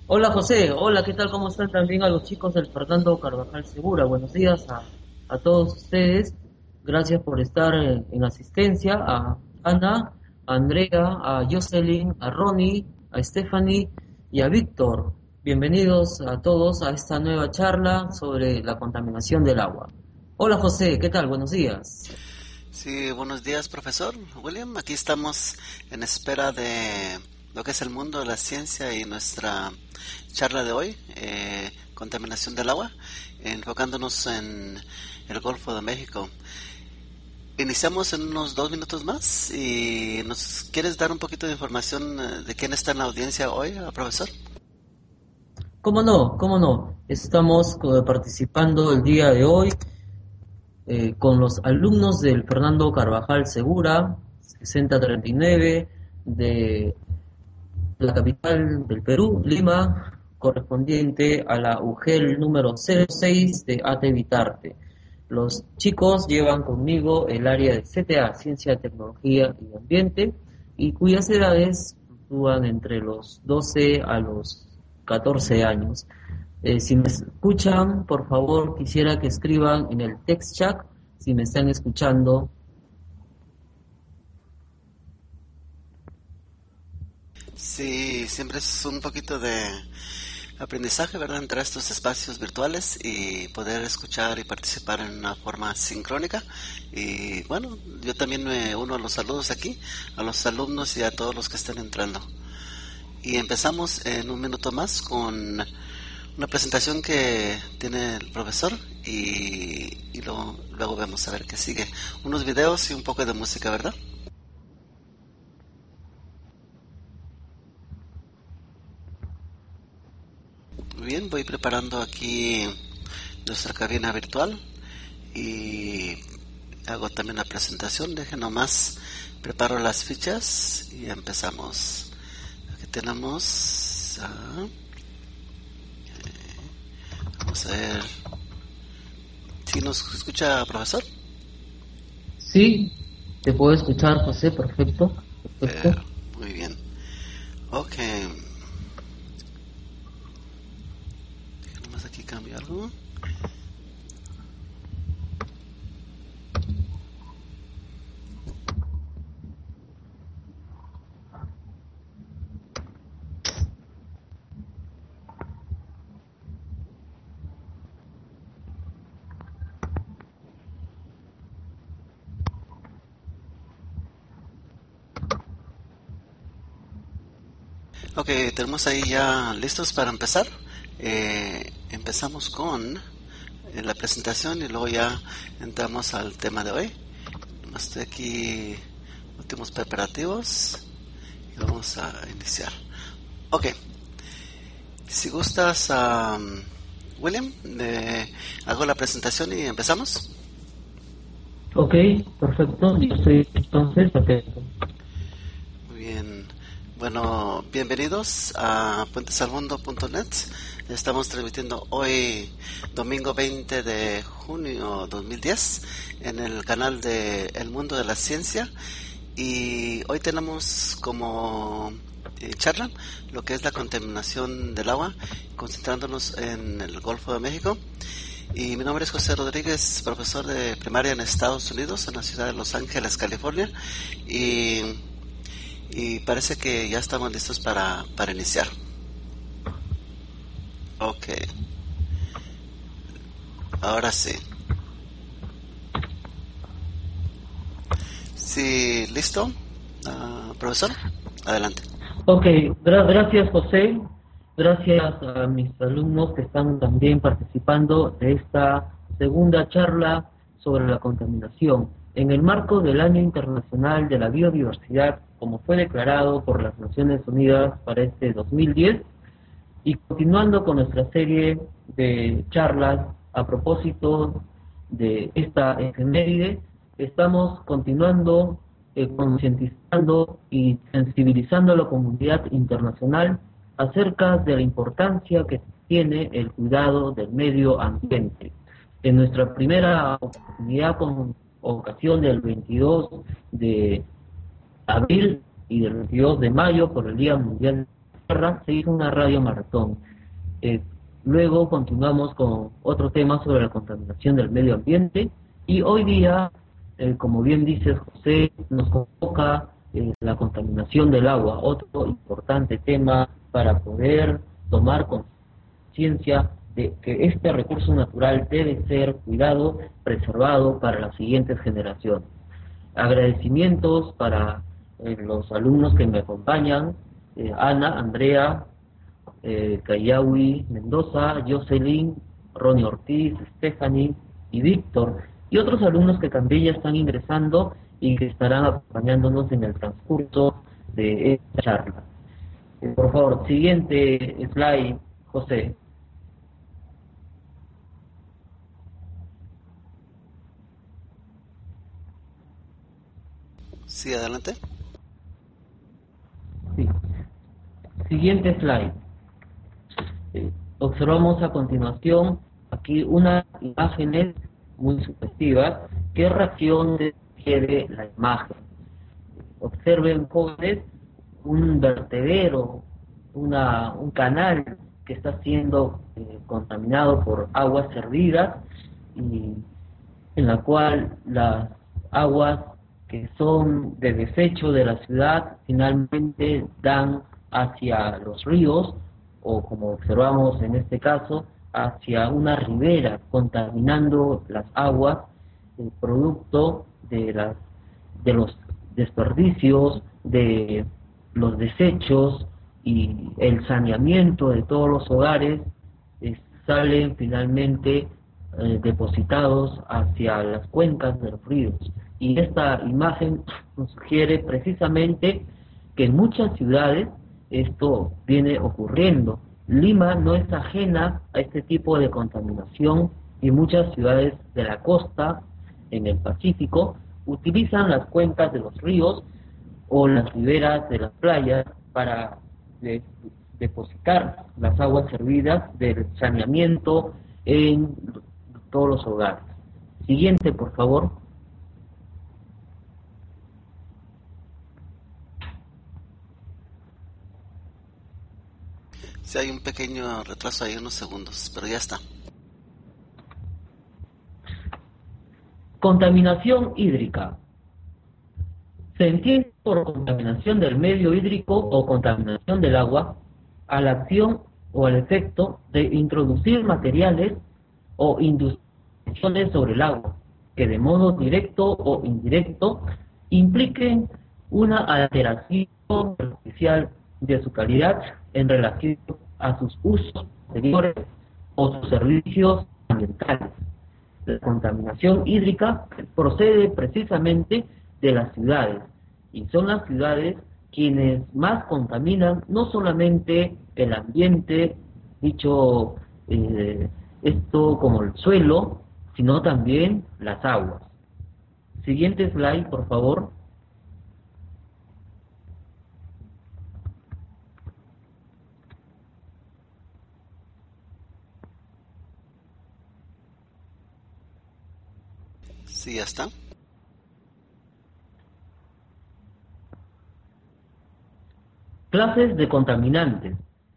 Hola José, hola, ¿qué tal? ¿Cómo están también a los chicos del Fernando Carvajal Segura? Buenos días a todos ustedes. Gracias por estar en asistencia. A Ana, a Andrea, a Jocelyn, a Ronnie, a Stephanie y a Víctor. Bienvenidos a todos a esta nueva charla sobre la contaminación del agua. Hola José, ¿qué tal? Buenos días. Sí, buenos días, profesor William. Aquí estamos en espera de lo que es el mundo de la ciencia y nuestra charla de hoy, contaminación del agua, enfocándonos en el Golfo de México. Iniciamos en unos 2 minutos más y nos quieres dar un poquito de información de quién está en la audiencia hoy, profesor. ¿Cómo no? ¿Cómo no? Estamos participando el día de hoy con los alumnos del Fernando Carvajal Segura, 6039, de la capital del Perú, Lima, correspondiente a la UGEL número 06 de ATE Vitarte. Los chicos llevan conmigo el área de CTA, Ciencia, Tecnología y Ambiente, y cuyas edades fluctúan entre los 12 a los 14 años. Si me escuchan, por favor, quisiera que escriban en el text chat si me están escuchando. Sí, siempre es un poquito de aprendizaje, ¿verdad? Entrar a estos espacios virtuales y poder escuchar y participar en una forma sincrónica. Y bueno, yo también me uno a los saludos aquí, a los alumnos y a todos los que estén entrando. Y empezamos en un minuto más con una presentación que tiene el profesor y luego vamos a ver qué sigue. Unos videos y un poco de música, ¿verdad? Muy bien, voy preparando aquí nuestra cabina virtual y hago también la presentación. Dejen nomás, preparo las fichas y empezamos. Aquí tenemos, vamos a ver si nos escucha, profesor. Sí, te puedo escuchar, José, perfecto, Eh, perfecto. Muy bien. Ok, nomás aquí cambio algo. Ok, tenemos ahí ya listos para empezar. Empezamos con la presentación y luego ya entramos al tema de hoy. Estoy aquí, últimos preparativos y vamos a iniciar. Ok, si gustas, William, hago la presentación y empezamos. Ok, perfecto, yo estoy entonces, perfecto. Muy bien. Bueno, bienvenidos a puentesalmundo.net. Estamos transmitiendo hoy, domingo 20 de junio 2010, en el canal de El Mundo de la Ciencia. Y hoy tenemos como charla lo que es la contaminación del agua, concentrándonos en el Golfo de México. Y mi nombre es José Rodríguez, profesor de primaria en Estados Unidos, en la ciudad de Los Ángeles, California. Y parece que ya estamos listos para iniciar. Ok, ahora sí. Sí, listo. Profesor, adelante. Ok, gracias José, gracias a mis alumnos que están también participando de esta segunda charla sobre la contaminación en el marco del Año Internacional de la Biodiversidad, como fue declarado por las Naciones Unidas para este 2010, y continuando con nuestra serie de charlas a propósito de esta efeméride, estamos continuando concientizando y sensibilizando a la comunidad internacional acerca de la importancia que tiene el cuidado del medio ambiente. En nuestra primera oportunidad, con ocasión del 22 de abril y del 22 de mayo por el Día Mundial tierra se hizo una radio maratón. Luego continuamos con otro tema sobre la contaminación del medio ambiente y hoy día, como bien dices José, nos convoca la contaminación del agua, otro importante tema para poder tomar conciencia de que este recurso natural debe ser cuidado, preservado para las siguientes generaciones. Agradecimientos para los alumnos que me acompañan, Ana, Andrea, Cayawi, Mendoza, Jocelyn, Ronnie Ortiz, Stephanie y Víctor, y otros alumnos que también ya están ingresando y que estarán acompañándonos en el transcurso de esta charla. Por favor, siguiente slide, José. Sí, adelante. Sí. Siguiente slide. Observamos a continuación aquí unas imágenes muy sugestivas. ¿Qué reacción requiere la imagen? Observen, jóvenes, un vertedero, un canal que está siendo contaminado por aguas servidas y en la cual las aguas que son de desecho de la ciudad finalmente dan hacia los ríos o, como observamos en este caso, hacia una ribera, contaminando las aguas, producto de los desperdicios, de los desechos y el saneamiento de todos los hogares, salen finalmente depositados hacia las cuencas de los ríos. Y esta imagen nos sugiere precisamente que en muchas ciudades esto viene ocurriendo. Lima no es ajena a este tipo de contaminación y muchas ciudades de la costa, en el Pacífico, utilizan las cuencas de los ríos o las riberas de las playas para depositar las aguas servidas del saneamiento en todos los hogares. Siguiente, por favor. Sí, hay un pequeño retraso ahí, unos segundos, pero ya está. Contaminación hídrica. Se entiende por contaminación del medio hídrico o contaminación del agua a la acción o al efecto de introducir materiales o inducciones sobre el agua que de modo directo o indirecto impliquen una alteración perjudicial de su calidad en relación a sus usos exteriores o sus servicios ambientales. La contaminación hídrica procede precisamente de las ciudades, y son las ciudades quienes más contaminan no solamente el ambiente, dicho esto como el suelo, sino también las aguas. Siguiente slide, por favor. Sí, ya está. Clases de contaminantes.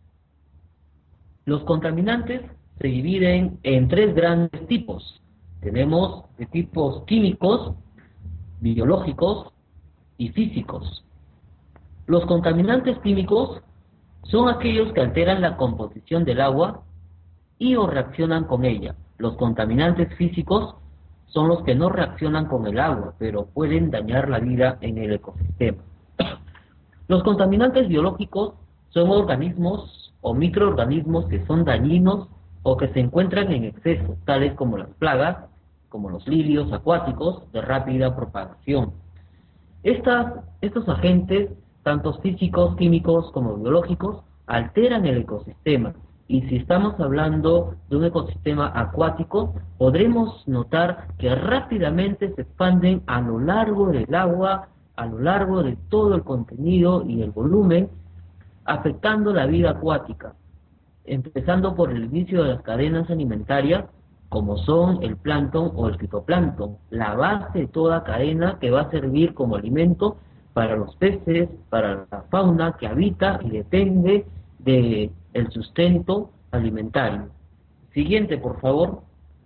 Los contaminantes se dividen en tres grandes tipos. Tenemos de tipos químicos, biológicos y físicos. Los contaminantes químicos son aquellos que alteran la composición del agua y o reaccionan con ella. Los contaminantes físicos son los que no reaccionan con el agua, pero pueden dañar la vida en el ecosistema. Los contaminantes biológicos son organismos o microorganismos que son dañinos o que se encuentran en exceso, tales como las plagas, como los lirios acuáticos de rápida propagación. Estos agentes, tanto físicos, químicos como biológicos, alteran el ecosistema. Y si estamos hablando de un ecosistema acuático, podremos notar que rápidamente se expanden a lo largo del agua, a lo largo de todo el contenido y el volumen, afectando la vida acuática, empezando por el inicio de las cadenas alimentarias, como son el plancton o el fitoplancton, la base de toda cadena que va a servir como alimento para los peces, para la fauna que habita y depende de el sustento alimentario. Siguiente, por favor.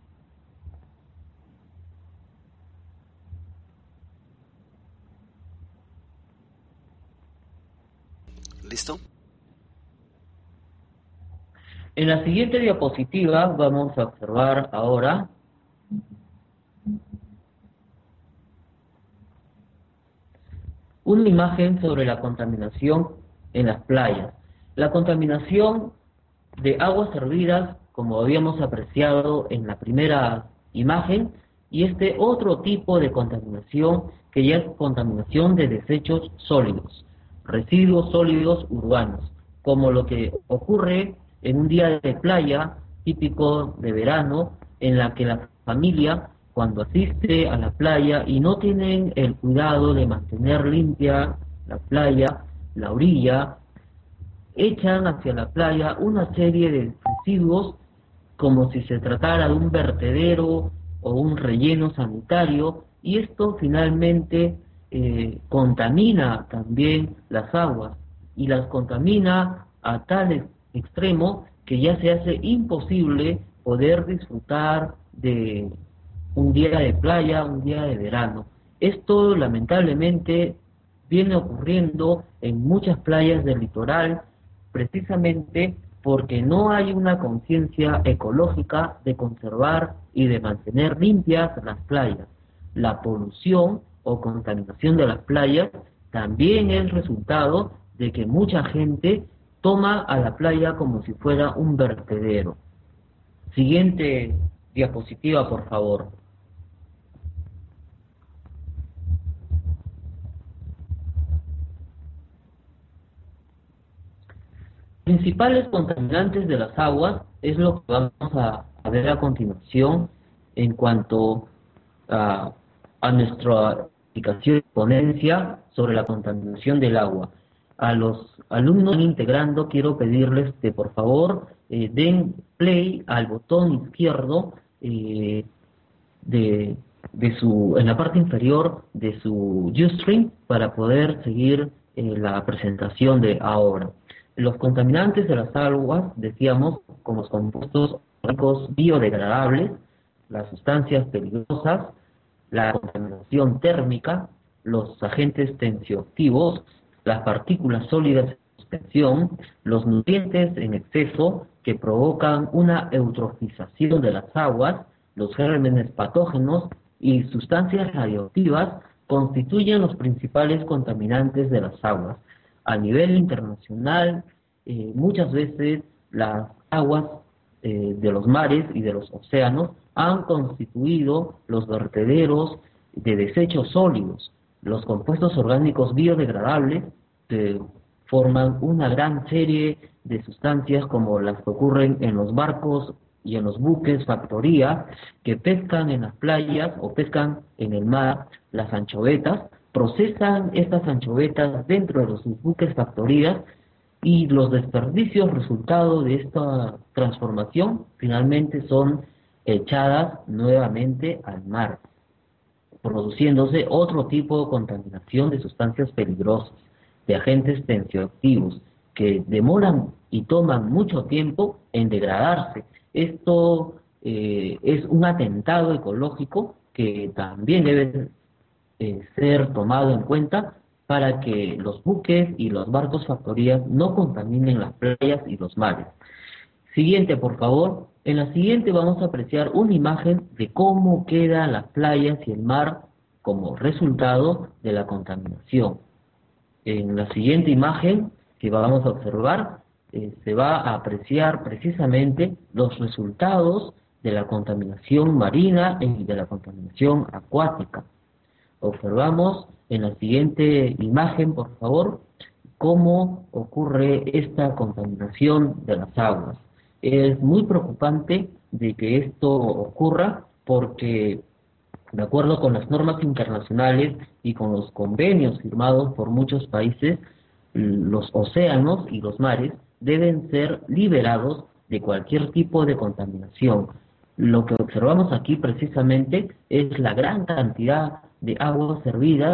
¿Listo? En la siguiente diapositiva vamos a observar ahora una imagen sobre la contaminación en las playas. La contaminación de aguas servidas, como habíamos apreciado en la primera imagen, y este otro tipo de contaminación que ya es contaminación de desechos sólidos, residuos sólidos urbanos, como lo que ocurre en un día de playa típico de verano, en la que la familia, cuando asiste a la playa y no tienen el cuidado de mantener limpia la playa, la orilla, echan hacia la playa una serie de residuos como si se tratara de un vertedero o un relleno sanitario, y esto finalmente contamina también las aguas, y las contamina a tal extremo que ya se hace imposible poder disfrutar de un día de playa, un día de verano. Esto lamentablemente viene ocurriendo en muchas playas del litoral, precisamente porque no hay una conciencia ecológica de conservar y de mantener limpias las playas. La polución o contaminación de las playas también es resultado de que mucha gente toma a la playa como si fuera un vertedero. Siguiente diapositiva, por favor. Principales contaminantes de las aguas es lo que vamos a ver a continuación en cuanto a nuestra explicación y ponencia sobre la contaminación del agua. A los alumnos que están integrando, quiero pedirles que por favor den play al botón izquierdo en la parte inferior de su Ustream para poder seguir la presentación de ahora. Los contaminantes de las aguas, decíamos, como los compuestos orgánicos biodegradables, las sustancias peligrosas, la contaminación térmica, los agentes tensioactivos, las partículas sólidas en suspensión, los nutrientes en exceso que provocan una eutrofización de las aguas, los gérmenes patógenos y sustancias radioactivas constituyen los principales contaminantes de las aguas. A nivel internacional, muchas veces las aguas de los mares y de los océanos han constituido los vertederos de desechos sólidos. Los compuestos orgánicos biodegradables forman una gran serie de sustancias como las que ocurren en los barcos y en los buques factoría que pescan en las playas o pescan en el mar las anchovetas, procesan estas anchovetas dentro de los buques factorías y los desperdicios resultado de esta transformación finalmente son echadas nuevamente al mar, produciéndose otro tipo de contaminación de sustancias peligrosas, de agentes tensioactivos, que demoran y toman mucho tiempo en degradarse. Esto es un atentado ecológico que también debe ser tomado en cuenta para que los buques y los barcos factorías no contaminen las playas y los mares. Siguiente, por favor. En la siguiente vamos a apreciar una imagen de cómo quedan las playas y el mar como resultado de la contaminación. En la siguiente imagen que vamos a observar, se va a apreciar precisamente los resultados de la contaminación marina y de la contaminación acuática. Observamos en la siguiente imagen, por favor, cómo ocurre esta contaminación de las aguas. Es muy preocupante de que esto ocurra porque, de acuerdo con las normas internacionales y con los convenios firmados por muchos países, los océanos y los mares deben ser liberados de cualquier tipo de contaminación. Lo que observamos aquí precisamente es la gran cantidad de agua servida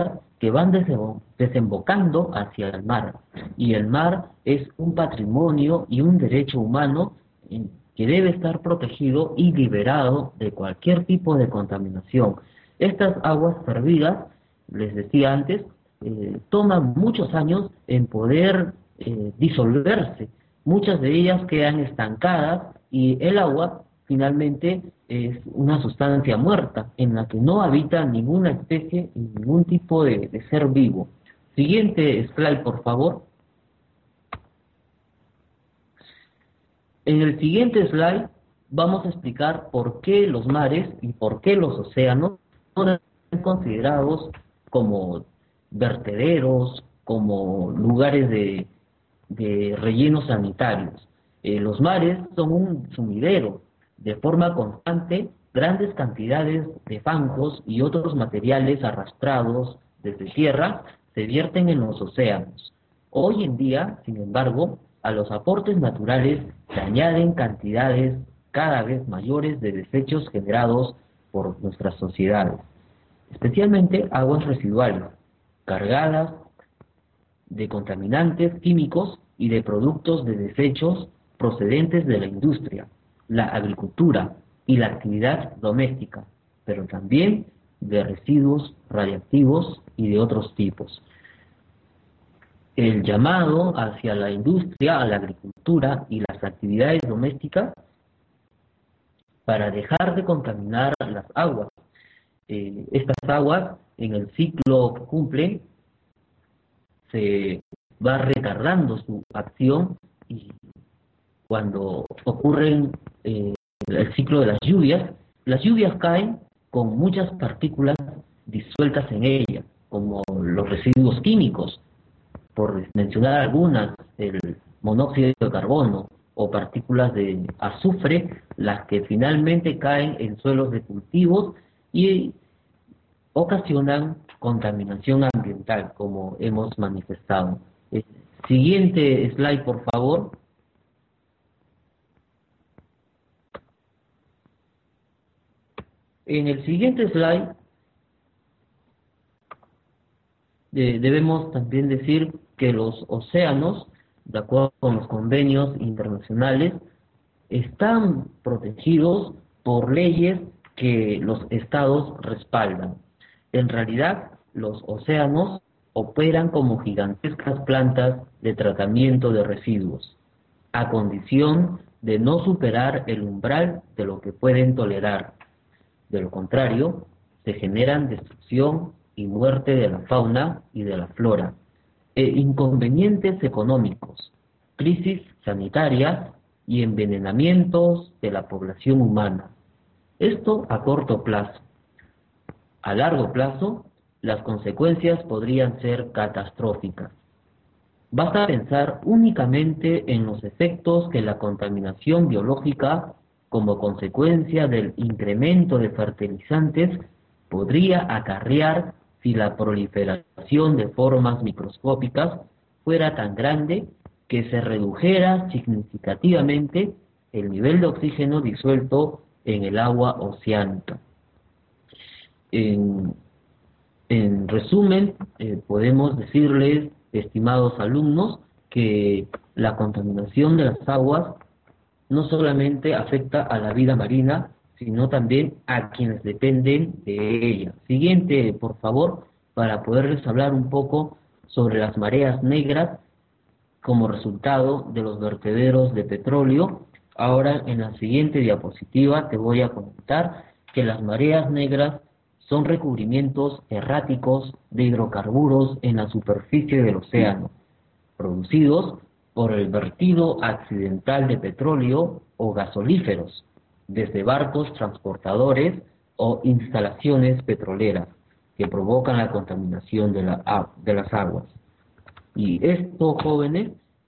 que van desembocando hacia el mar. Y el mar es un patrimonio y un derecho humano que debe estar protegido y liberado de cualquier tipo de contaminación. Estas aguas servidas, les decía antes, toman muchos años en poder disolverse. Muchas de ellas quedan estancadas y el agua finalmente es una sustancia muerta en la que no habita ninguna especie y ningún tipo de ser vivo. Siguiente slide, por favor. En el siguiente slide vamos a explicar por qué los mares y por qué los océanos son considerados como vertederos, como lugares de rellenos sanitarios. Los mares son un sumidero. De forma constante, grandes cantidades de fangos y otros materiales arrastrados desde tierra se vierten en los océanos. Hoy en día, sin embargo, a los aportes naturales se añaden cantidades cada vez mayores de desechos generados por nuestras sociedades, especialmente aguas residuales, cargadas de contaminantes químicos y de productos de desechos procedentes de la industria, la agricultura y la actividad doméstica, pero también de residuos radiactivos y de otros tipos. El llamado hacia la industria, a la agricultura y las actividades domésticas para dejar de contaminar las aguas. Estas aguas, en el ciclo que cumplen, se va retardando su acción y cuando ocurren el ciclo de las lluvias caen con muchas partículas disueltas en ellas, como los residuos químicos, por mencionar algunas, el monóxido de carbono o partículas de azufre, las que finalmente caen en suelos de cultivos y ocasionan contaminación ambiental, como hemos manifestado. Siguiente slide, por favor. En el siguiente slide debemos también decir que los océanos, de acuerdo con los convenios internacionales, están protegidos por leyes que los estados respaldan. En realidad, los océanos operan como gigantescas plantas de tratamiento de residuos, a condición de no superar el umbral de lo que pueden tolerar. De lo contrario, se generan destrucción y muerte de la fauna y de la flora, inconvenientes económicos, crisis sanitarias y envenenamientos de la población humana. Esto a corto plazo. A largo plazo, las consecuencias podrían ser catastróficas. Basta pensar únicamente en los efectos que la contaminación biológica, como consecuencia del incremento de fertilizantes, podría acarrear si la proliferación de formas microscópicas fuera tan grande que se redujera significativamente el nivel de oxígeno disuelto en el agua oceánica. En resumen, podemos decirles, estimados alumnos, que la contaminación de las aguas no solamente afecta a la vida marina, sino también a quienes dependen de ella. Siguiente, por favor, para poderles hablar un poco sobre las mareas negras como resultado de los vertederos de petróleo. Ahora, en la siguiente diapositiva, te voy a comentar que las mareas negras son recubrimientos erráticos de hidrocarburos en la superficie del océano, producidos por el vertido accidental de petróleo o gasolíferos, desde barcos transportadores o instalaciones petroleras, que provocan la contaminación de las aguas. Y esto, jóvenes,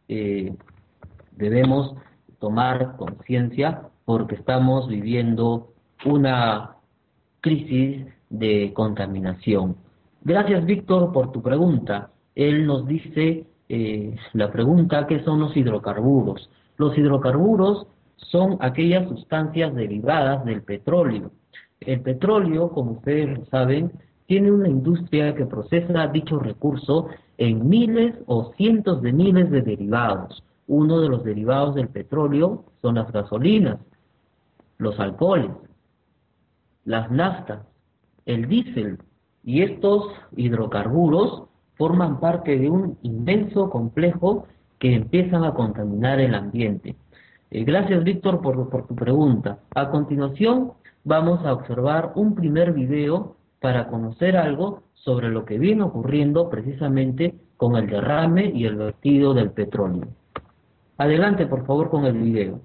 debemos tomar conciencia porque estamos viviendo una crisis de contaminación. Gracias, Víctor, por tu pregunta. Él nos dice la pregunta: ¿qué son los hidrocarburos? Los hidrocarburos son aquellas sustancias derivadas del petróleo. El petróleo, como ustedes lo saben, tiene una industria que procesa dicho recurso en miles o cientos de miles de derivados. Uno de los derivados del petróleo son las gasolinas, los alcoholes, las naftas, el diésel, y estos hidrocarburos forman parte de un inmenso complejo que empiezan a contaminar el ambiente. Gracias, Víctor, por tu pregunta. A continuación, vamos a observar un primer video para conocer algo sobre lo que viene ocurriendo precisamente con el derrame y el vertido del petróleo. Adelante, por favor, con el video.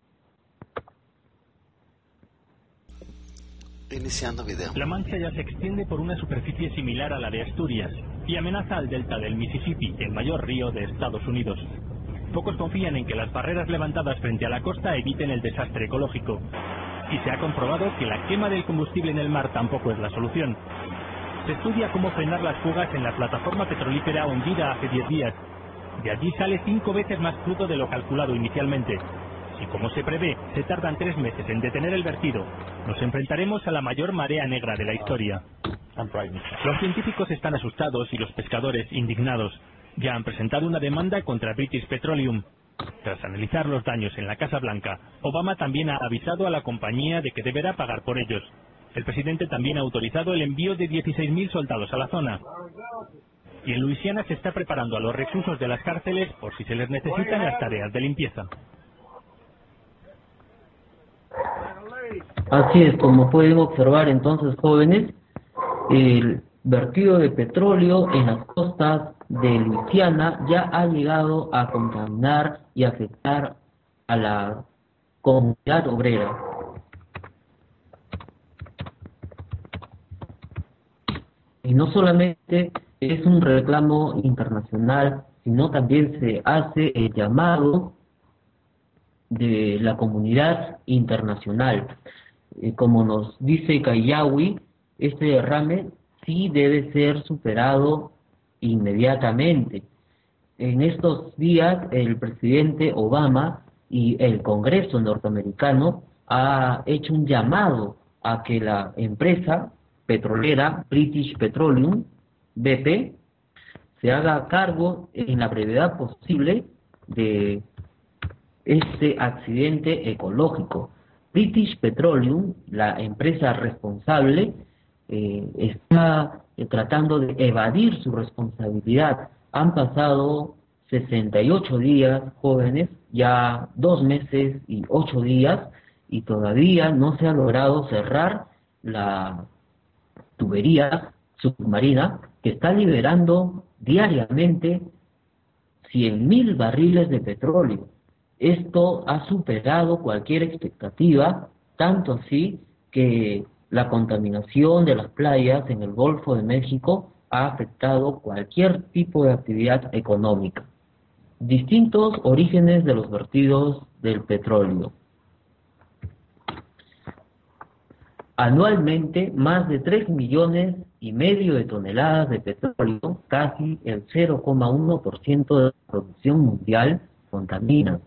Iniciando video. La Mancha ya se extiende por una superficie similar a la de Asturias y amenaza al delta del Mississippi, el mayor río de Estados Unidos. Pocos confían en que las barreras levantadas frente a la costa eviten el desastre ecológico. Y se ha comprobado que la quema del combustible en el mar tampoco es la solución. Se estudia cómo frenar las fugas en la plataforma petrolífera hundida hace 10 días. De allí sale 5 veces más crudo de lo calculado inicialmente. Y como se prevé, se tardan 3 meses en detener el vertido. Nos enfrentaremos a la mayor marea negra de la historia. Los científicos están asustados y los pescadores indignados. Ya han presentado una demanda contra British Petroleum. Tras analizar los daños en la Casa Blanca, Obama también ha avisado a la compañía de que deberá pagar por ellos. El presidente también ha autorizado el envío de 16.000 soldados a la zona. Y en Luisiana se está preparando a los reclusos de las cárceles por si se les necesitan las tareas de limpieza. Así es, como pueden observar entonces, jóvenes, el vertido de petróleo en las costas de Luisiana ya ha llegado a contaminar y afectar a la comunidad obrera. Y no solamente es un reclamo internacional, sino también se hace el llamado de la comunidad internacional. Como nos dice Kayawi, este derrame sí debe ser superado inmediatamente. En estos días el presidente Obama y el Congreso norteamericano ha hecho un llamado a que la empresa petrolera British Petroleum, BP, se haga cargo en la brevedad posible de este accidente ecológico. British Petroleum, la empresa responsable, está tratando de evadir su responsabilidad. Han pasado 68 días, jóvenes, ya 2 meses y 8 días, y todavía no se ha logrado cerrar la tubería submarina que está liberando diariamente 100.000 barriles de petróleo. Esto ha superado cualquier expectativa, tanto así que la contaminación de las playas en el Golfo de México ha afectado cualquier tipo de actividad económica. Distintos orígenes de los vertidos del petróleo. Anualmente, más de 3,5 millones de toneladas de petróleo, casi el 0,1% de la producción mundial, contaminan.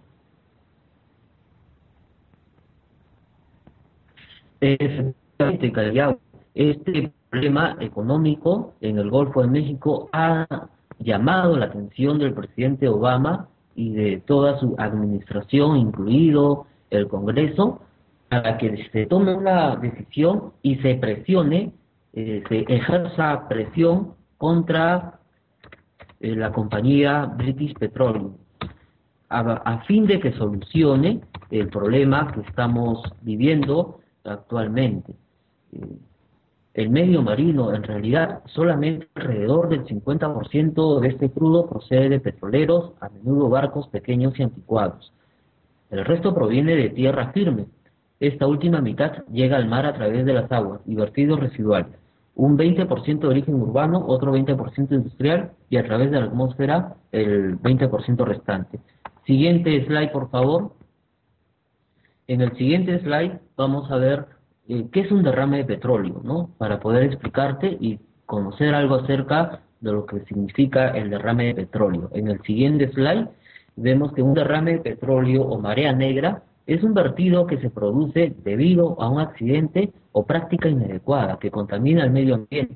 Este problema económico en el Golfo de México ha llamado la atención del presidente Obama y de toda su administración, incluido el Congreso, para que se tome una decisión y se presione, se ejerza presión contra la compañía British Petroleum, a fin de que solucione el problema que estamos viviendo actualmente. El medio marino, en realidad, solamente alrededor del 50% de este crudo procede de petroleros, a menudo barcos pequeños y anticuados. El resto proviene de tierra firme. Esta última mitad llega al mar a través de las aguas y vertidos residuales. Un 20% de origen urbano, otro 20% industrial y a través de la atmósfera el 20% restante. Siguiente slide, por favor. En el siguiente slide vamos a ver qué es un derrame de petróleo, ¿no? Para poder explicarte y conocer algo acerca de lo que significa el derrame de petróleo. En el siguiente slide vemos que un derrame de petróleo o marea negra es un vertido que se produce debido a un accidente o práctica inadecuada que contamina el medio ambiente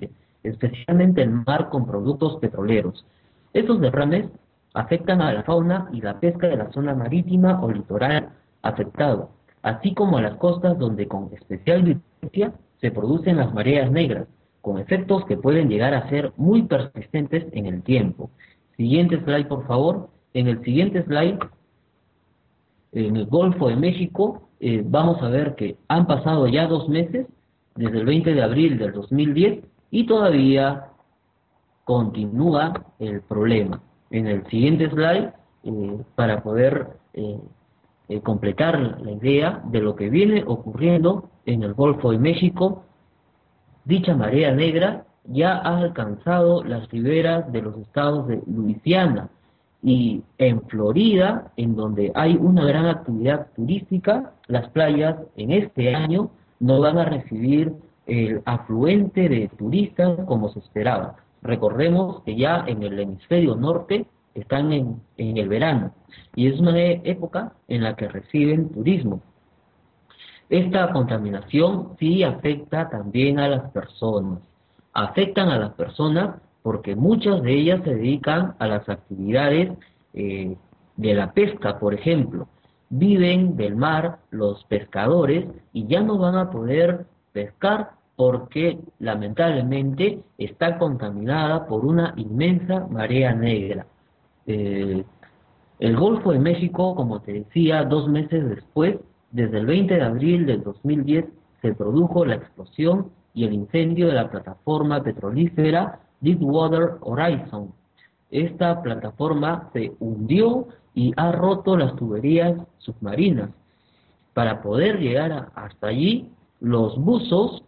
especialmente el mar con productos petroleros. Estos derrames afectan a la fauna y la pesca de la zona marítima o litoral afectado, así como a las costas donde con especial virulencia se producen las mareas negras, con efectos que pueden llegar a ser muy persistentes en el tiempo. Siguiente slide, por favor. En el siguiente slide, en el Golfo de México, vamos a ver que han pasado ya 2 meses, desde el 20 de abril del 2010, y todavía continúa el problema. En el siguiente slide, para poder completar la idea de lo que viene ocurriendo en el Golfo de México, dicha marea negra ya ha alcanzado las riberas de los estados de Luisiana y en Florida, en donde hay una gran actividad turística. Las playas en este año no van a recibir el afluente de turistas como se esperaba. Recordemos que ya en el hemisferio norte están en el verano y es una época en la que reciben turismo. Esta contaminación sí afecta también a las personas. Afectan a las personas porque muchas de ellas se dedican a las actividades de la pesca, por ejemplo. Viven del mar los pescadores y ya no van a poder pescar porque lamentablemente está contaminada por una inmensa marea negra. El Golfo de México, como te decía, 2 meses después, desde el 20 de abril del 2010, se produjo la explosión y el incendio de la plataforma petrolífera Deepwater Horizon. Esta plataforma se hundió y ha roto las tuberías submarinas. Para poder llegar hasta allí, los buzos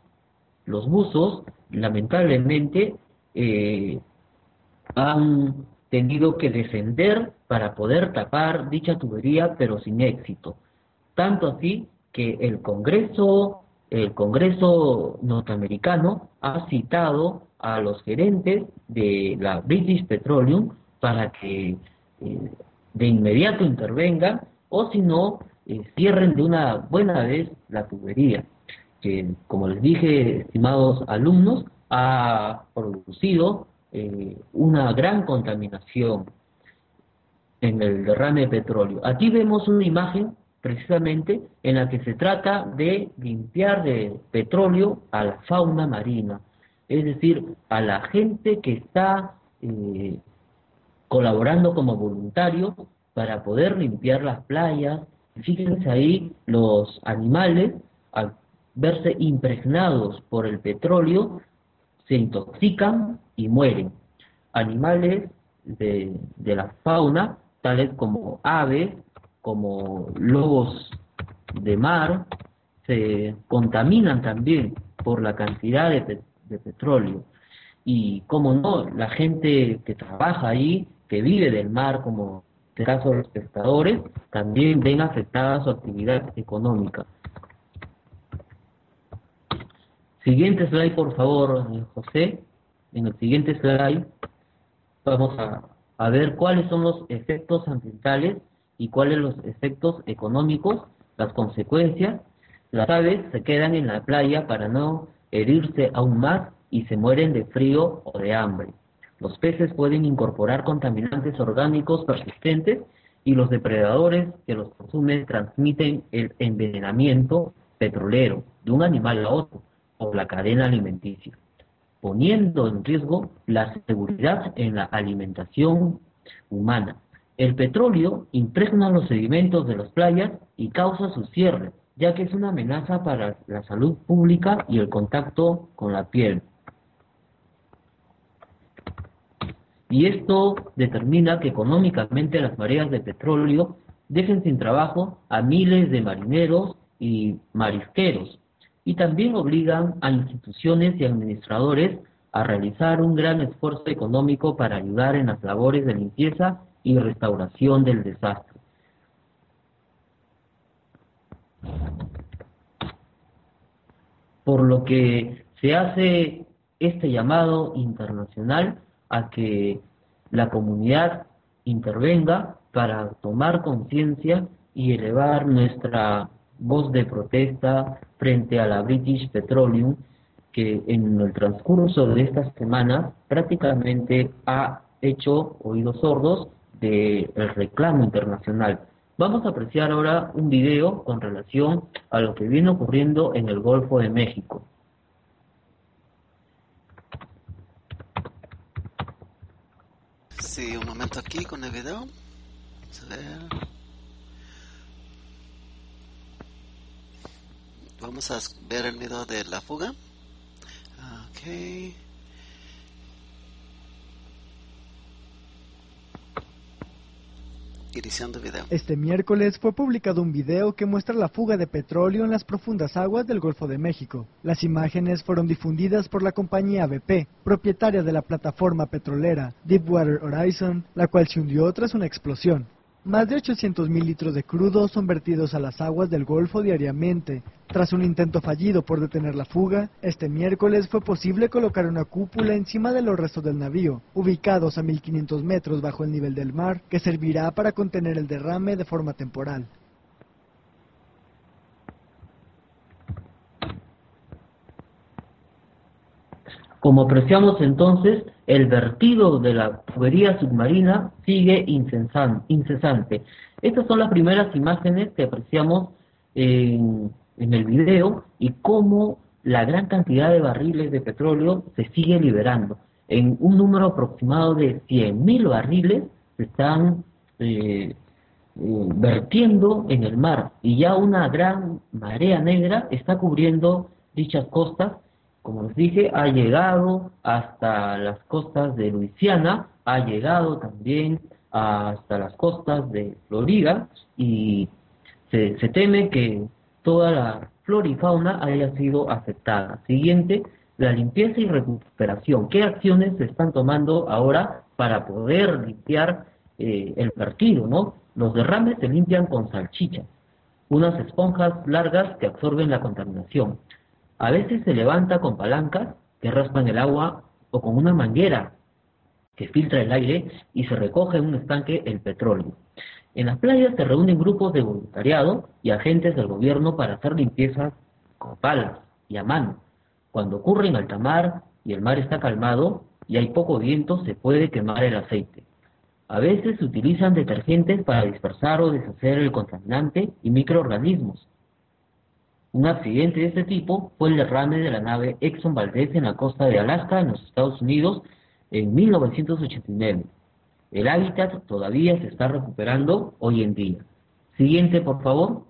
lamentablemente han tenido que descender para poder tapar dicha tubería, pero sin éxito. Tanto así que el Congreso norteamericano ha citado a los gerentes de la British Petroleum para que de inmediato intervengan, o si no, cierren de una buena vez la tubería, que, como les dije, estimados alumnos, ha producido una gran contaminación en el derrame de petróleo. Aquí vemos una imagen precisamente en la que se trata de limpiar de petróleo a la fauna marina, es decir, a la gente que está colaborando como voluntario para poder limpiar las playas. Fíjense ahí, los animales, al verse impregnados por el petróleo, se intoxican y mueren. Animales de la fauna, tales como aves, como lobos de mar, se contaminan también por la cantidad de petróleo. Y como no, la gente que trabaja ahí, que vive del mar, como en este caso los pescadores, también ven afectada su actividad económica. Siguiente slide, por favor, José. En el siguiente slide vamos a ver cuáles son los efectos ambientales y cuáles los efectos económicos, las consecuencias. Las aves se quedan en la playa para no herirse aún más y se mueren de frío o de hambre. Los peces pueden incorporar contaminantes orgánicos persistentes y los depredadores que los consumen transmiten el envenenamiento petrolero de un animal a otro o la cadena alimenticia, poniendo en riesgo la seguridad en la alimentación humana. El petróleo impregna los sedimentos de las playas y causa su cierre, ya que es una amenaza para la salud pública y el contacto con la piel. Y esto determina que económicamente las mareas de petróleo dejen sin trabajo a miles de marineros y marisqueros, y también obligan a instituciones y administradores a realizar un gran esfuerzo económico para ayudar en las labores de limpieza y restauración del desastre. Por lo que se hace este llamado internacional a que la comunidad intervenga para tomar conciencia y elevar nuestra voz de protesta frente a la British Petroleum, que en el transcurso de estas semanas prácticamente ha hecho oídos sordos del reclamo internacional. Vamos a apreciar ahora un video con relación a lo que viene ocurriendo en el Golfo de México. Sí, un momento aquí con el video. Vamos a ver. Vamos a ver el video de la fuga. Ok. Iniciando video. Este miércoles fue publicado un video que muestra la fuga de petróleo en las profundas aguas del Golfo de México. Las imágenes fueron difundidas por la compañía BP, propietaria de la plataforma petrolera Deepwater Horizon, la cual se hundió tras una explosión. Más de 800.000 litros de crudo son vertidos a las aguas del Golfo diariamente. Tras un intento fallido por detener la fuga, este miércoles fue posible colocar una cúpula encima de los restos del navío, ubicados a 1.500 metros bajo el nivel del mar, que servirá para contener el derrame de forma temporal. Como apreciamos entonces, el vertido de la tubería submarina sigue incesante. Estas son las primeras imágenes que apreciamos en el video y cómo la gran cantidad de barriles de petróleo se sigue liberando. En un número aproximado de 100.000 barriles se están vertiendo en el mar y ya una gran marea negra está cubriendo dichas costas. Como les dije, ha llegado hasta las costas de Luisiana, ha llegado también hasta las costas de Florida y se teme que toda la flora y fauna haya sido afectada. Siguiente, la limpieza y recuperación. ¿Qué acciones se están tomando ahora para poder limpiar el vertido, ¿no? Los derrames se limpian con salchicha, unas esponjas largas que absorben la contaminación. A veces se levanta con palancas que raspan el agua o con una manguera que filtra el aire y se recoge en un estanque el petróleo. En las playas se reúnen grupos de voluntariado y agentes del gobierno para hacer limpiezas con palas y a mano. Cuando ocurre en alta mar y el mar está calmado y hay poco viento, se puede quemar el aceite. A veces se utilizan detergentes para dispersar o deshacer el contaminante y microorganismos. Un accidente de este tipo fue el derrame de la nave Exxon Valdez en la costa de Alaska, en los Estados Unidos, en 1989. El hábitat todavía se está recuperando hoy en día. Siguiente, por favor.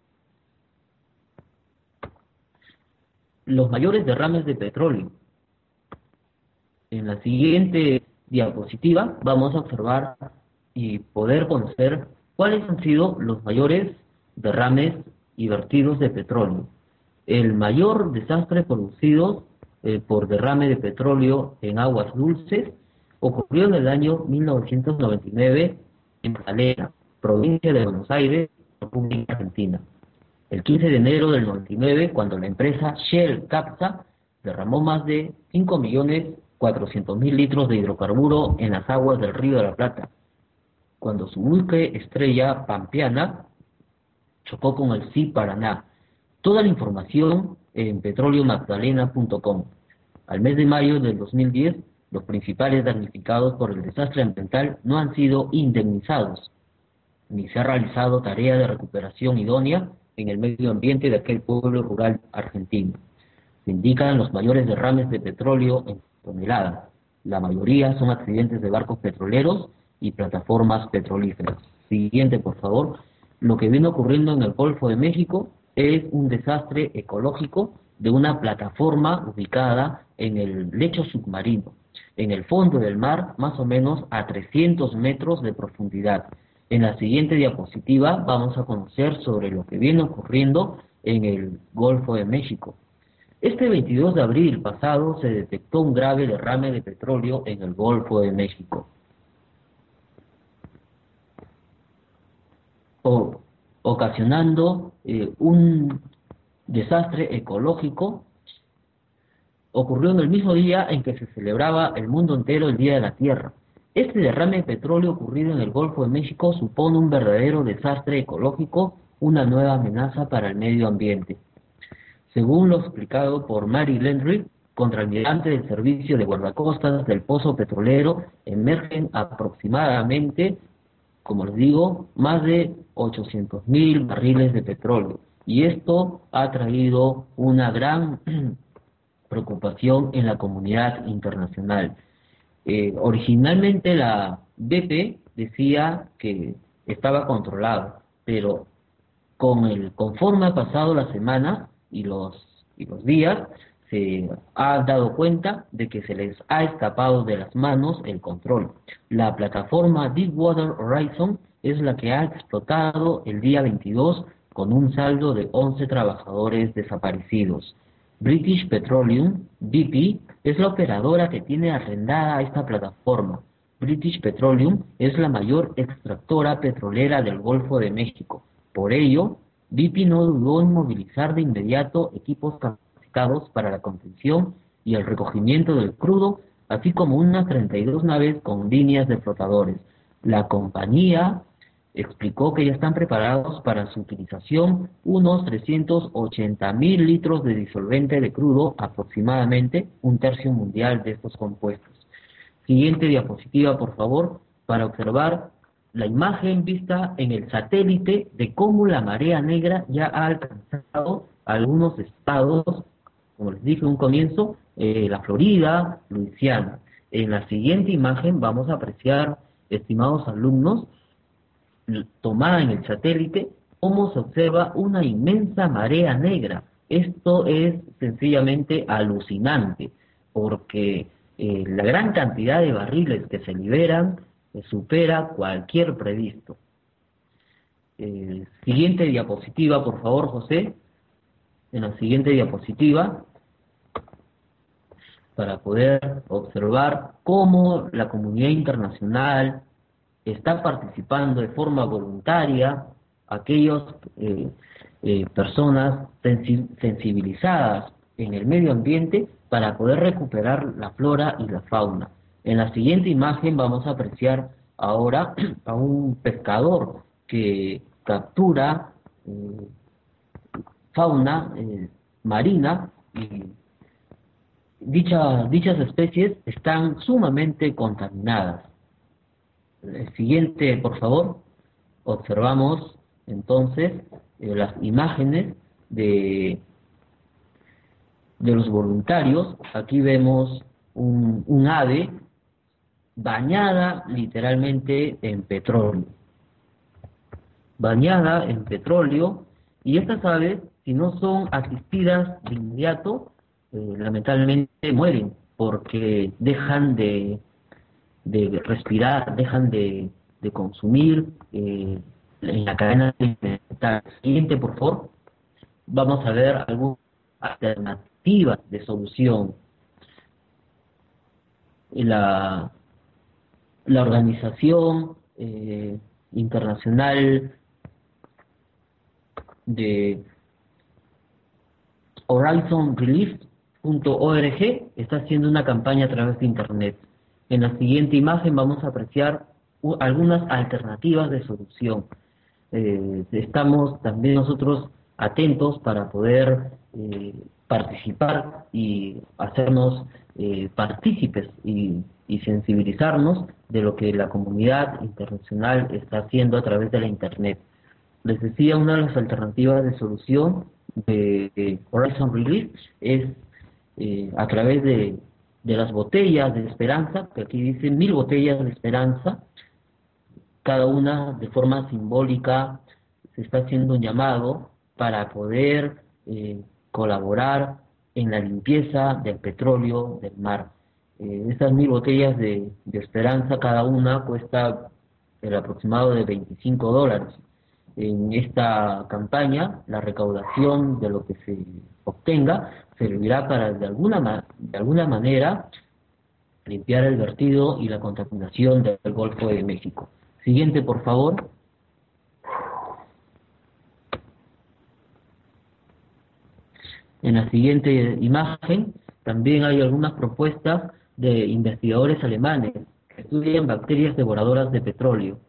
Los mayores derrames de petróleo. En la siguiente diapositiva vamos a observar y poder conocer cuáles han sido los mayores derrames y vertidos de petróleo. El mayor desastre producido por derrame de petróleo en aguas dulces ocurrió en el año 1999 en Calera, provincia de Buenos Aires, República Argentina. El 15 de enero del 99, cuando la empresa Shell Capsa derramó más de 5.400.000 litros de hidrocarburo en las aguas del Río de la Plata, cuando su buque estrella Pampeana chocó con el Sea Paraná. Toda la información en petroleomagdalena.com. Al mes de mayo del 2010, los principales damnificados por el desastre ambiental no han sido indemnizados, ni se ha realizado tarea de recuperación idónea en el medio ambiente de aquel pueblo rural argentino. Se indican los mayores derrames de petróleo en toneladas. La mayoría son accidentes de barcos petroleros y plataformas petrolíferas. Siguiente, por favor. Lo que viene ocurriendo en el Golfo de México es un desastre ecológico de una plataforma ubicada en el lecho submarino, en el fondo del mar, más o menos a 300 metros de profundidad. En la siguiente diapositiva vamos a conocer sobre lo que viene ocurriendo en el Golfo de México. Este 22 de abril pasado se detectó un grave derrame de petróleo en el Golfo de México, ocasionando un desastre ecológico. Ocurrió en el mismo día en que se celebraba el mundo entero el Día de la Tierra. Este derrame de petróleo ocurrido en el Golfo de México supone un verdadero desastre ecológico, una nueva amenaza para el medio ambiente. Según lo explicado por Mary Landry, contraalmirante del Servicio de Guardacostas del Pozo Petrolero, emergen aproximadamente, como les digo, más de 800.000 barriles de petróleo. Y esto ha traído una gran preocupación en la comunidad internacional. Originalmente la BP decía que estaba controlado, pero conforme ha pasado la semana y los días, se ha dado cuenta de que se les ha escapado de las manos el control. La plataforma Deepwater Horizon es la que ha explotado el día 22 con un saldo de 11 trabajadores desaparecidos. British Petroleum, BP, es la operadora que tiene arrendada esta plataforma. British Petroleum es la mayor extractora petrolera del Golfo de México. Por ello, BP no dudó en movilizar de inmediato equipos capacitados para la contención y el recogimiento del crudo, así como unas 32 naves con líneas de flotadores. La compañía explicó que ya están preparados para su utilización unos 380.000 litros de disolvente de crudo, aproximadamente un tercio mundial de estos compuestos. Siguiente diapositiva, por favor, para observar la imagen vista en el satélite de cómo la marea negra ya ha alcanzado algunos estados, como les dije en un comienzo, la Florida, Luisiana. En la siguiente imagen vamos a apreciar, estimados alumnos, tomada en el satélite, cómo se observa una inmensa marea negra. Esto es sencillamente alucinante, porque la gran cantidad de barriles que se liberan supera cualquier previsto. Siguiente diapositiva, por favor, José. En la siguiente diapositiva, para poder observar cómo la comunidad internacional está participando de forma voluntaria, aquellas personas sensibilizadas en el medio ambiente para poder recuperar la flora y la fauna. En la siguiente imagen vamos a apreciar ahora a un pescador que captura fauna marina, y dichas especies están sumamente contaminadas. El siguiente, por favor. Observamos entonces las imágenes de los voluntarios. Aquí vemos un ave bañada literalmente en petróleo. Bañada en petróleo, y estas aves, si no son asistidas de inmediato, lamentablemente mueren, porque dejan de respirar, dejan de consumir en la cadena alimentaria. Siguiente, por favor. Vamos a ver algunas alternativas de solución. La organización internacional de HorizonRelief.org está haciendo una campaña a través de Internet. En la siguiente imagen vamos a apreciar algunas alternativas de solución. Estamos también nosotros atentos para poder participar y hacernos partícipes y sensibilizarnos de lo que la comunidad internacional está haciendo a través de la Internet. Les decía, una de las alternativas de solución de Horizon Relief es a través de las botellas de esperanza, que aquí dicen 1000 botellas de esperanza, cada una de forma simbólica. Se está haciendo un llamado para poder colaborar en la limpieza del petróleo del mar. Estas 1000 botellas de esperanza, cada una cuesta el aproximado de $25. En esta campaña, la recaudación de lo que se obtenga servirá para de alguna manera limpiar el vertido y la contaminación del Golfo de México. Siguiente, por favor. En la siguiente imagen también hay algunas propuestas de investigadores alemanes que estudian bacterias devoradoras de petróleo.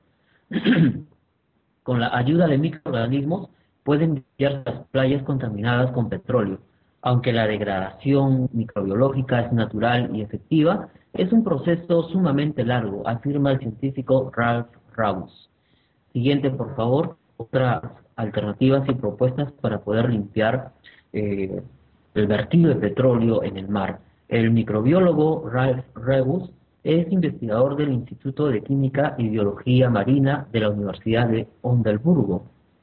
Con la ayuda de microorganismos pueden limpiar las playas contaminadas con petróleo. Aunque la degradación microbiológica es natural y efectiva, es un proceso sumamente largo, afirma el científico Ralph Raus. Siguiente, por favor, otras alternativas y propuestas para poder limpiar el vertido de petróleo en el mar. El microbiólogo Ralph Raus es investigador del Instituto de Química y Biología Marina de la Universidad de Heidelberg.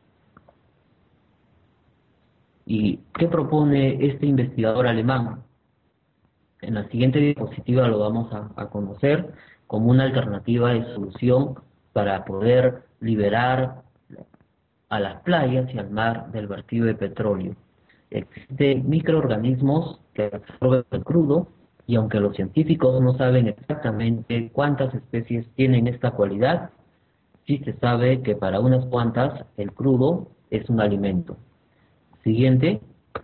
¿Y qué propone este investigador alemán? En la siguiente diapositiva lo vamos a conocer como una alternativa de solución para poder liberar a las playas y al mar del vertido de petróleo. Existen microorganismos que absorben el crudo y aunque los científicos no saben exactamente cuántas especies tienen esta cualidad, sí se sabe que para unas cuantas el crudo es un alimento. Siguiente.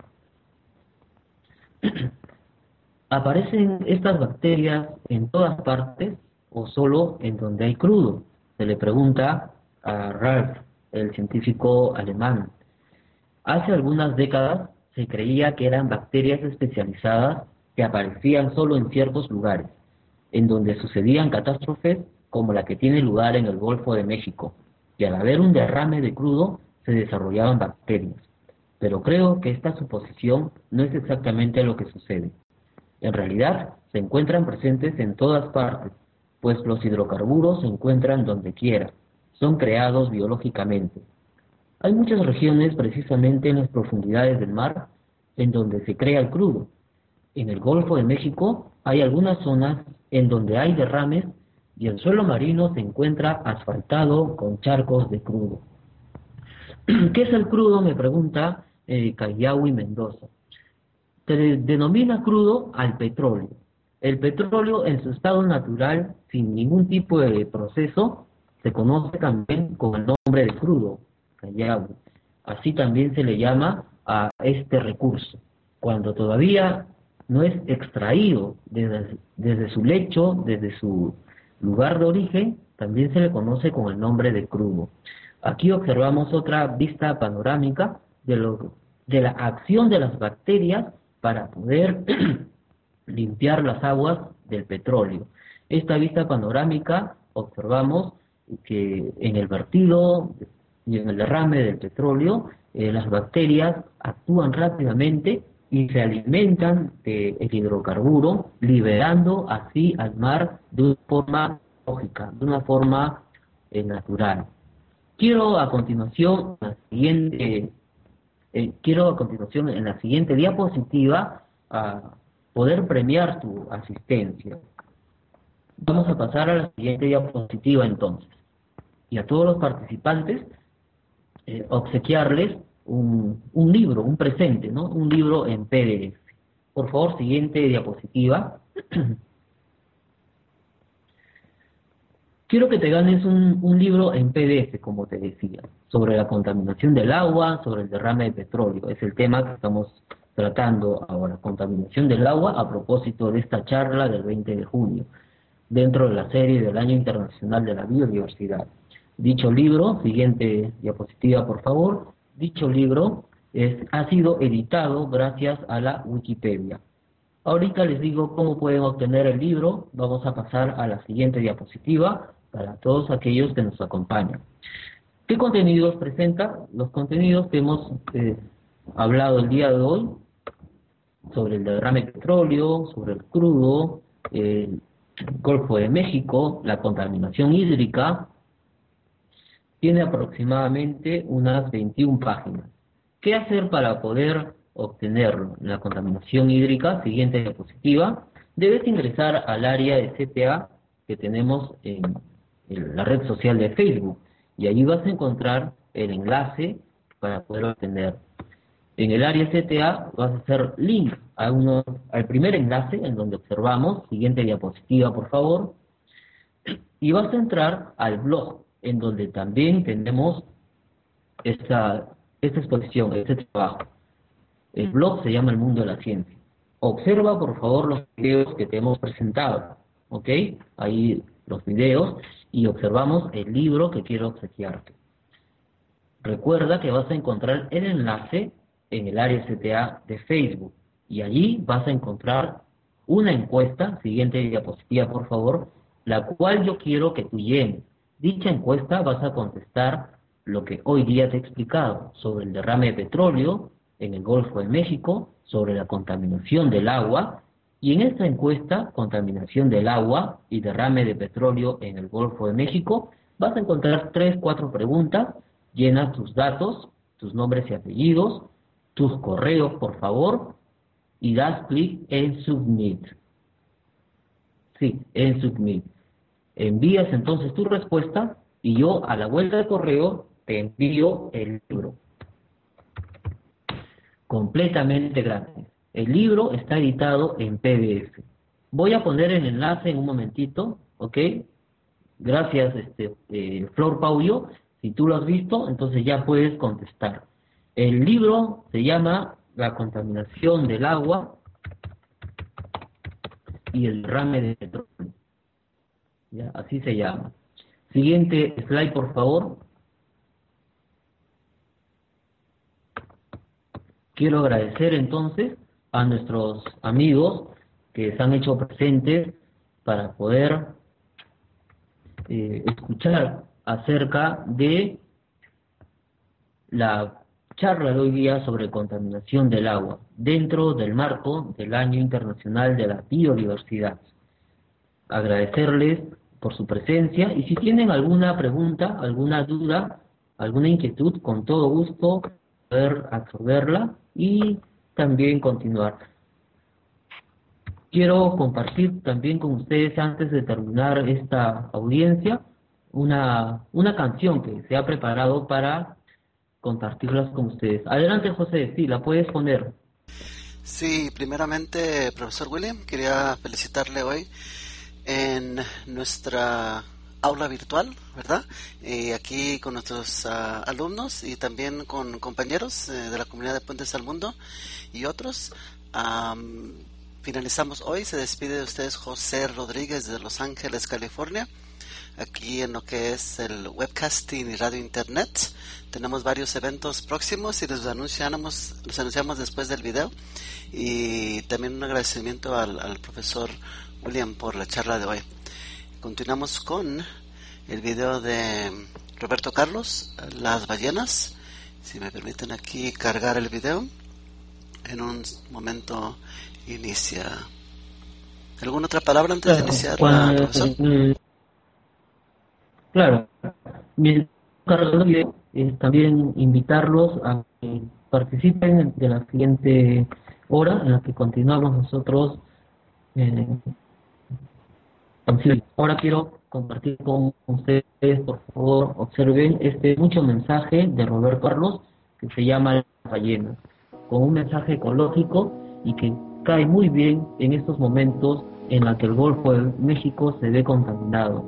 ¿Aparecen estas bacterias en todas partes o solo en donde hay crudo? Se le pregunta a Ralph, el científico alemán. Hace algunas décadas se creía que eran bacterias especializadas que aparecían solo en ciertos lugares, en donde sucedían catástrofes como la que tiene lugar en el Golfo de México, y al haber un derrame de crudo se desarrollaban bacterias. Pero creo que esta suposición no es exactamente lo que sucede. En realidad, se encuentran presentes en todas partes, pues los hidrocarburos se encuentran donde quiera, son creados biológicamente. Hay muchas regiones precisamente en las profundidades del mar en donde se crea el crudo. En el Golfo de México hay algunas zonas en donde hay derrames y el suelo marino se encuentra asfaltado con charcos de crudo. ¿Qué es el crudo?, me pregunta Cayawi Mendoza. Se denomina crudo al petróleo. El petróleo en su estado natural, sin ningún tipo de proceso, se conoce también con el nombre de crudo, Cayawi. Así también se le llama a este recurso, cuando todavía no es extraído desde su lecho, desde su lugar de origen, también se le conoce con el nombre de crudo. Aquí observamos otra vista panorámica de la acción de las bacterias para poder limpiar las aguas del petróleo. Esta vista panorámica observamos que en el vertido y en el derrame del petróleo, las bacterias actúan rápidamente y se alimentan del hidrocarburo, liberando así al mar de una forma lógica, de una forma natural. Quiero a continuación en la siguiente diapositiva poder premiar tu asistencia. Vamos a pasar a la siguiente diapositiva entonces. Y a todos los participantes obsequiarles un libro, un presente, ¿no? Un libro en PDF. Por favor, siguiente diapositiva. Quiero que te ganes un libro en PDF, como te decía, sobre la contaminación del agua, sobre el derrame de petróleo. Es el tema que estamos tratando ahora, contaminación del agua, a propósito de esta charla del 20 de junio, dentro de la serie del Año Internacional de la Biodiversidad. Dicho libro, siguiente diapositiva por favor, dicho libro ha sido editado gracias a la Wikipedia. Ahorita les digo cómo pueden obtener el libro. Vamos a pasar a la siguiente diapositiva para todos aquellos que nos acompañan. ¿Qué contenidos presenta? Los contenidos que hemos hablado el día de hoy, sobre el derrame de petróleo, sobre el crudo, el Golfo de México, la contaminación hídrica. Tiene aproximadamente unas 21 páginas. ¿Qué hacer para poder obtenerlo? La contaminación hídrica, siguiente diapositiva, debes ingresar al área de CTA que tenemos en la red social de Facebook y allí vas a encontrar el enlace para poder obtener. En el área CTA vas a hacer link al primer enlace en donde observamos, siguiente diapositiva por favor, y vas a entrar al blog en donde también tenemos esta exposición, este trabajo. El blog se llama El Mundo de la Ciencia. Observa por favor los videos que te hemos presentado, ¿ok? Ahí los videos y observamos el libro que quiero obsequiarte. Recuerda que vas a encontrar el enlace en el área CTA de Facebook. y allí vas a encontrar una encuesta, siguiente diapositiva por favor, la cual yo quiero que tú llenes. Dicha encuesta vas a contestar lo que hoy día te he explicado sobre el derrame de petróleo en el Golfo de México, sobre la contaminación del agua, y en esta encuesta, contaminación del agua y derrame de petróleo en el Golfo de México, vas a encontrar 3, 4 preguntas, llenas tus datos, tus nombres y apellidos, tus correos por favor, y das clic en Submit. Sí, en Submit. Envías entonces tu respuesta y yo a la vuelta de correo te envío el libro. Completamente gratis. El libro está editado en PDF. Voy a poner el enlace en un momentito, ¿ok? Gracias, Flor Paullo. Si tú lo has visto, entonces ya puedes contestar. El libro se llama La contaminación del agua y el derrame de petróleo. ¿Ya? Así se llama. Siguiente slide, por favor. Quiero agradecer entonces a nuestros amigos que se han hecho presentes para poder escuchar acerca de la charla de hoy día sobre contaminación del agua dentro del marco del Año Internacional de la Biodiversidad. Agradecerles por su presencia y si tienen alguna pregunta, alguna duda, alguna inquietud, con todo gusto poder absorberla y también continuar. Quiero compartir también con ustedes, antes de terminar esta audiencia, una canción que se ha preparado para compartirlas con ustedes. Adelante, José, sí, la puedes poner. Sí, primeramente, profesor William, quería felicitarle hoy en nuestra aula virtual, ¿verdad? Aquí con nuestros alumnos y también con compañeros de la comunidad de Puentes al Mundo y otros. Finalizamos hoy, se despide de ustedes José Rodríguez de Los Ángeles, California, aquí en lo que es el webcasting y radio internet. Tenemos varios eventos próximos y los anunciamos después del video. Y también un agradecimiento al profesor William por la charla de hoy. Continuamos con el video de Roberto Carlos, Las ballenas. Si me permiten aquí cargar el video, en un momento inicia. ¿Alguna otra palabra antes de iniciar, profesor? Claro. Mientras cargando el video, también invitarlos a que participen de la siguiente hora en la que continuamos nosotros. Ahora quiero compartir con ustedes, por favor, observen mucho mensaje de Roberto Carlos que se llama Las ballenas, con un mensaje ecológico y que cae muy bien en estos momentos en los que el Golfo de México se ve contaminado.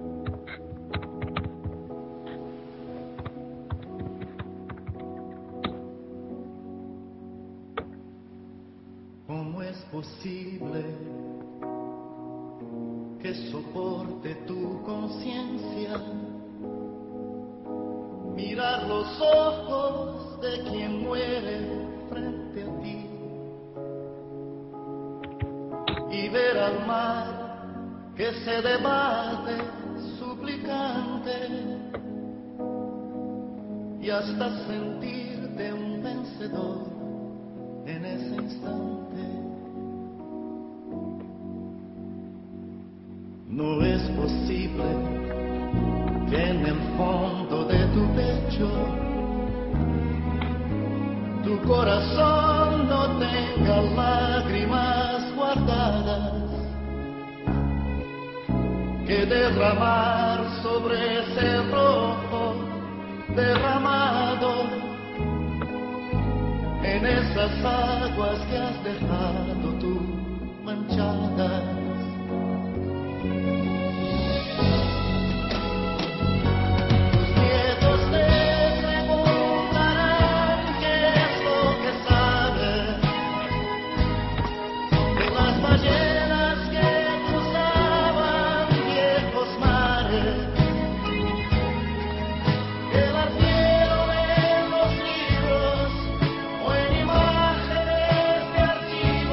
¿Cómo es posible que soporte tu conciencia mirar los ojos de quien muere frente a ti y ver al mar que se debate suplicante y hasta sentirte un vencedor en ese instante? No es posible que en el fondo de tu pecho tu corazón no tenga lágrimas guardadas que derramar sobre ese rojo derramado en esas aguas que has dejado tú manchadas. Thank you.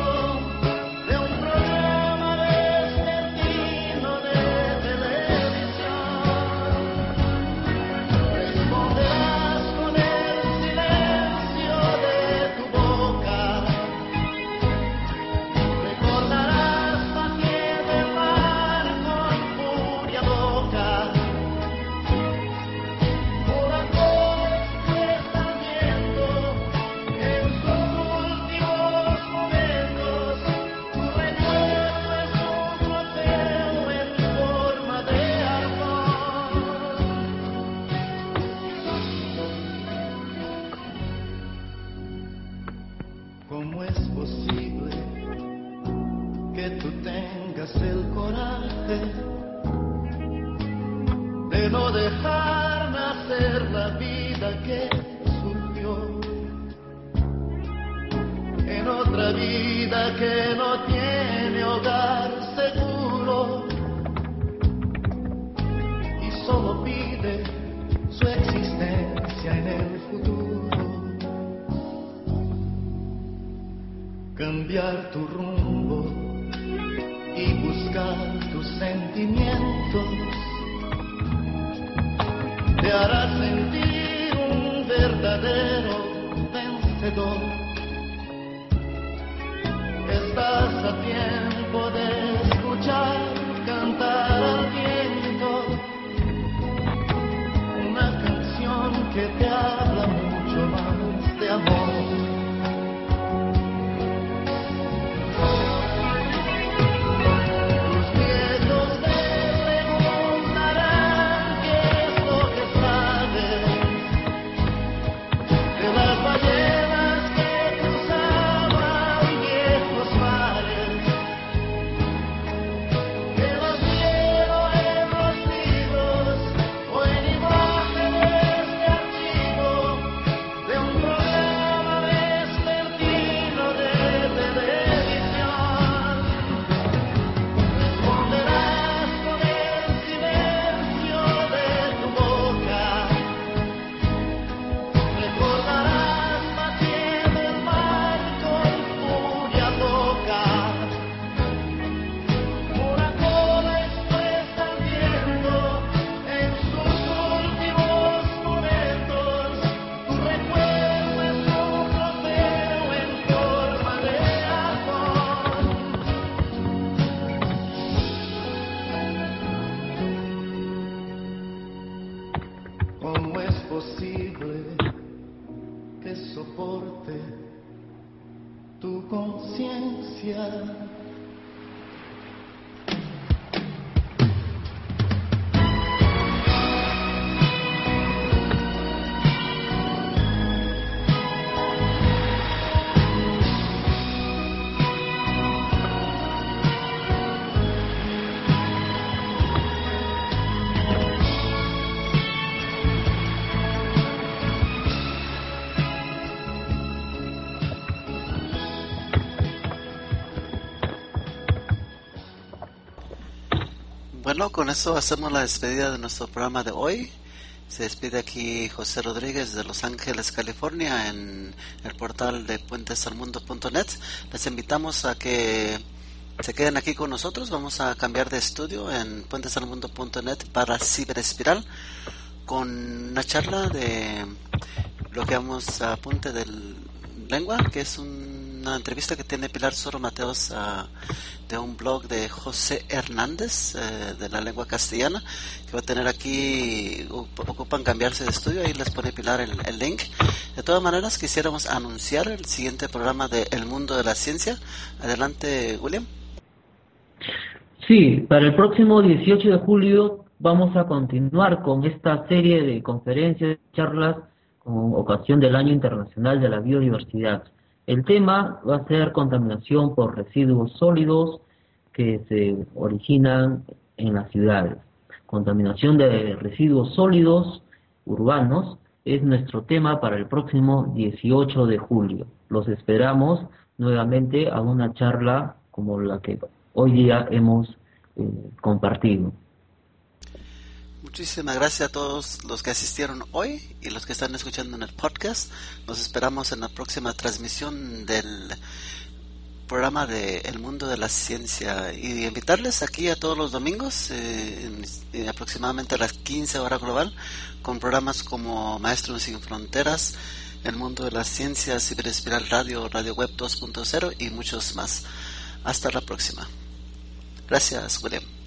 ¿Cómo es posible que tú tengas el coraje de no dejar nacer la vida que surgió en otra vida que no tiene hogar seguro y solo pide su existencia en el futuro? Cambiar tu rumbo y buscar tus sentimientos te hará sentir un verdadero vencedor. Estás a tiempo de escuchar cantar al viento una canción que te habla mucho más de amor. Tu conciencia. Bueno, con eso hacemos la despedida de nuestro programa de hoy. Se despide aquí José Rodríguez de Los Ángeles, California, en el portal de puentesalmundo.net. Les invitamos a que se queden aquí con nosotros. Vamos a cambiar de estudio en puentesalmundo.net para Ciberespiral con una charla de lo que llamamos Apunte del Lengua, que es una entrevista que tiene Pilar Soro Mateos de un blog de José Hernández de la lengua castellana, que va a tener aquí, ocupan cambiarse de estudio, ahí les pone Pilar el link. De todas maneras, quisiéramos anunciar el siguiente programa de El Mundo de la Ciencia. Adelante, William. Sí, para el próximo 18 de julio vamos a continuar con esta serie de conferencias y charlas con ocasión del Año Internacional de la Biodiversidad. El tema va a ser contaminación por residuos sólidos que se originan en las ciudades. Contaminación de residuos sólidos urbanos es nuestro tema para el próximo 18 de julio. Los esperamos nuevamente a una charla como la que hoy día hemos compartido. Muchísimas gracias a todos los que asistieron hoy y los que están escuchando en el podcast. Nos esperamos en la próxima transmisión del programa de El Mundo de la Ciencia, y invitarles aquí a todos los domingos aproximadamente a las 15 horas global, con programas como Maestros Sin Fronteras, El Mundo de la Ciencia, Ciberespiral Radio, Radio Web 2.0 y muchos más. Hasta la próxima. Gracias, William.